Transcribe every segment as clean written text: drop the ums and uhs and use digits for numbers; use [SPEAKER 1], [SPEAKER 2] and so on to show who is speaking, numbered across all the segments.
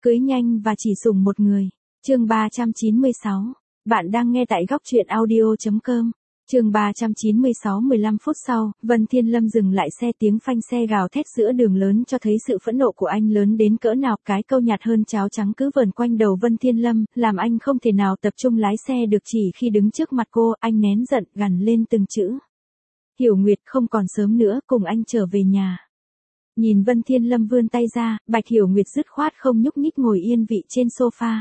[SPEAKER 1] Cưới nhanh và chỉ sủng một người. Chương 396. Bạn đang nghe tại góc truyện audio.com. Chương 396. 15 phút sau, Vân Thiên Lâm dừng lại xe, tiếng phanh xe gào thét giữa đường lớn cho thấy sự phẫn nộ của anh lớn đến cỡ nào. Cái câu nhạt hơn cháo trắng cứ vờn quanh đầu Vân Thiên Lâm, làm anh không thể nào tập trung lái xe được. Chỉ khi đứng trước mặt cô, anh nén giận, gằn lên từng chữ. Hiểu Nguyệt, không còn sớm nữa, cùng anh trở về nhà. Nhìn Vân Thiên Lâm vươn tay ra, Bạch Hiểu Nguyệt dứt khoát không nhúc nhích ngồi yên vị trên sofa.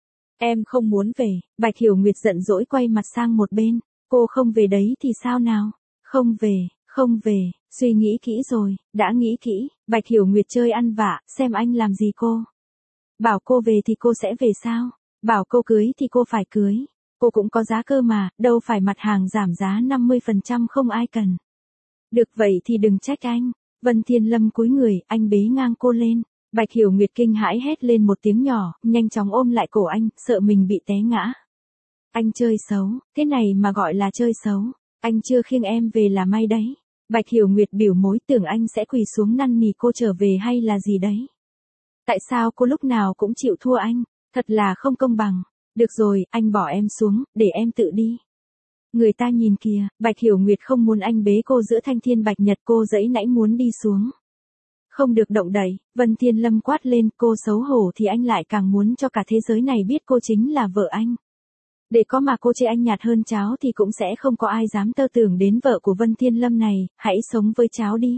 [SPEAKER 1] Em không muốn về. Bạch Hiểu Nguyệt giận dỗi quay mặt sang một bên. Cô không về đấy thì sao nào? Không về, không về, suy nghĩ kỹ rồi, đã nghĩ kỹ. Bạch Hiểu Nguyệt chơi ăn vạ, xem anh làm gì cô. Bảo cô về thì cô sẽ về sao? Bảo cô cưới thì cô phải cưới. Cô cũng có giá cơ mà, đâu phải mặt hàng giảm giá 50% không ai cần. Được vậy thì đừng trách anh. Vân Thiên Lâm cúi người, anh bế ngang cô lên. Bạch Hiểu Nguyệt kinh hãi hét lên một tiếng nhỏ, nhanh chóng ôm lại cổ anh, sợ mình bị té ngã. Anh chơi xấu, thế này mà gọi là chơi xấu. Anh chưa khiêng em về là may đấy. Bạch Hiểu Nguyệt biểu mối, tưởng anh sẽ quỳ xuống năn nỉ cô trở về hay là gì đấy. Tại sao cô lúc nào cũng chịu thua anh, thật là không công bằng. Được rồi, anh bỏ em xuống, để em tự đi. Người ta nhìn kìa. Bạch Hiểu Nguyệt không muốn anh bế cô giữa thanh thiên bạch nhật, cô dãy nãy muốn đi xuống. Không được động đậy. Vân Thiên Lâm quát lên, cô xấu hổ thì anh lại càng muốn cho cả thế giới này biết cô chính là vợ anh. Để có mà cô chê anh nhạt hơn cháo thì cũng sẽ không có ai dám tơ tưởng đến vợ của Vân Thiên Lâm này, hãy sống với cháo đi.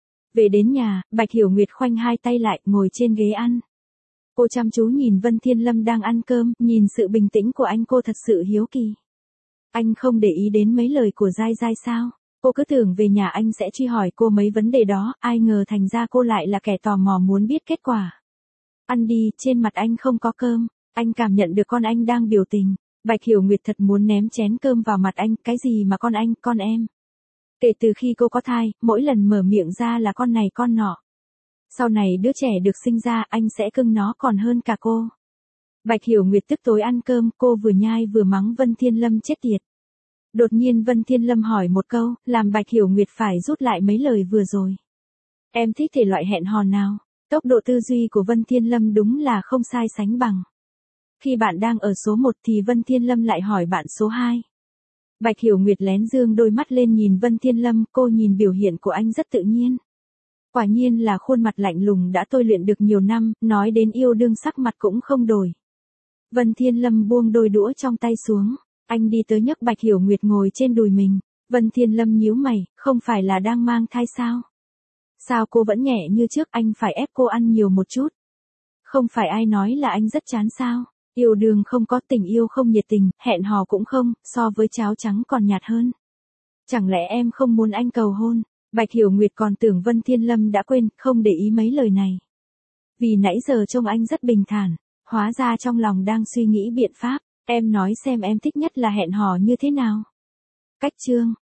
[SPEAKER 1] Về đến nhà, Bạch Hiểu Nguyệt khoanh hai tay lại, ngồi trên ghế ăn. Cô chăm chú nhìn Vân Thiên Lâm đang ăn cơm, nhìn sự bình tĩnh của anh cô thật sự hiếu kỳ. Anh không để ý đến mấy lời của Giai Giai sao? Cô cứ tưởng về nhà anh sẽ truy hỏi cô mấy vấn đề đó, ai ngờ thành ra cô lại là kẻ tò mò muốn biết kết quả. Ăn đi, trên mặt anh không có cơm. Anh cảm nhận được con anh đang biểu tình. Bạch Hiểu Nguyệt thật muốn ném chén cơm vào mặt anh, cái gì mà con anh, con em. Kể từ khi cô có thai, mỗi lần mở miệng ra là con này con nọ. Sau này đứa trẻ được sinh ra, anh sẽ cưng nó còn hơn cả cô. Bạch Hiểu Nguyệt tức tối ăn cơm, cô vừa nhai vừa mắng Vân Thiên Lâm chết tiệt. Đột nhiên Vân Thiên Lâm hỏi một câu, làm Bạch Hiểu Nguyệt phải rút lại mấy lời vừa rồi. Em thích thể loại hẹn hò nào? Tốc độ tư duy của Vân Thiên Lâm đúng là không sai sánh bằng. Khi bạn đang ở số 1 thì Vân Thiên Lâm lại hỏi bạn số 2. Bạch Hiểu Nguyệt lén dương đôi mắt lên nhìn Vân Thiên Lâm, cô nhìn biểu hiện của anh rất tự nhiên. Quả nhiên là khuôn mặt lạnh lùng đã tôi luyện được nhiều năm, nói đến yêu đương sắc mặt cũng không đổi. Vân Thiên Lâm buông đôi đũa trong tay xuống, anh đi tới nhấc Bạch Hiểu Nguyệt ngồi trên đùi mình. Vân Thiên Lâm nhíu mày, không phải là đang mang thai sao? Sao cô vẫn nhẹ như trước, anh phải ép cô ăn nhiều một chút. Không phải ai nói là anh rất chán sao? Yêu đương không có, tình yêu không nhiệt tình, hẹn hò cũng không, so với cháo trắng còn nhạt hơn. Chẳng lẽ em không muốn anh cầu hôn? Bạch Hiểu Nguyệt còn tưởng Vân Thiên Lâm đã quên, không để ý mấy lời này. Vì nãy giờ trông anh rất bình thản, hóa ra trong lòng đang suy nghĩ biện pháp. Em nói xem em thích nhất là hẹn hò như thế nào? Cách chương.